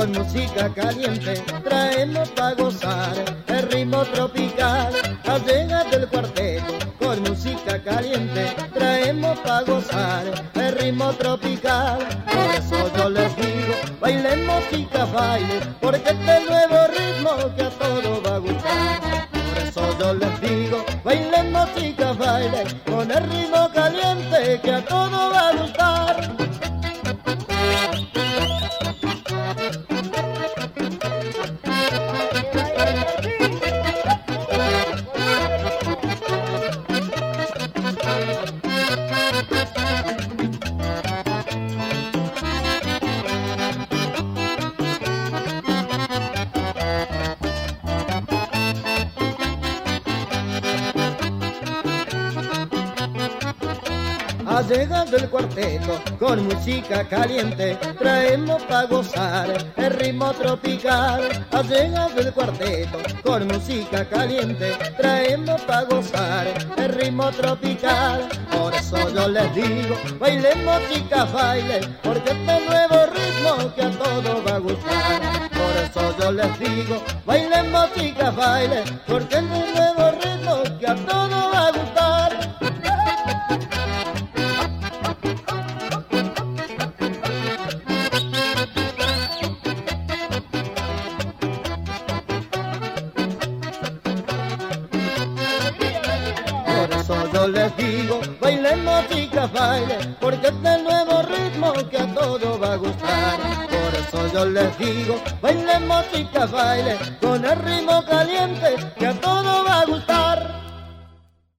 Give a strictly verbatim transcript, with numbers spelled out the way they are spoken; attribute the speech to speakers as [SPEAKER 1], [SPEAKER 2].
[SPEAKER 1] con música caliente traemos pa' gozar el ritmo tropical. Ha llegado el cuarteto con música caliente traemos pa' gozar el ritmo tropical. Por eso yo les digo, bailemos chicas, baile, porque este nuevo ritmo que a todos va a gustar. Por eso yo les digo, bailemos chicas, baile, con el ritmo caliente que a todos va a gustar. Ha llegado el cuarteto con música caliente, traemos pa' gozar el ritmo tropical. Ha llegado el cuarteto con música caliente, traemos pa' gozar el ritmo tropical. Por eso yo les digo, bailemos chicas, baile, porque este nuevo ritmo que a todos va a gustar. Por eso yo les digo, bailemos chicas, baile, porque este nuevo ritmo que a todos va a gustar. Yo les digo, bailemos chicas, baile, porque este nuevo ritmo que a todos va a gustar. Por eso yo les digo, bailemos chicas, baile, con el ritmo caliente que a todos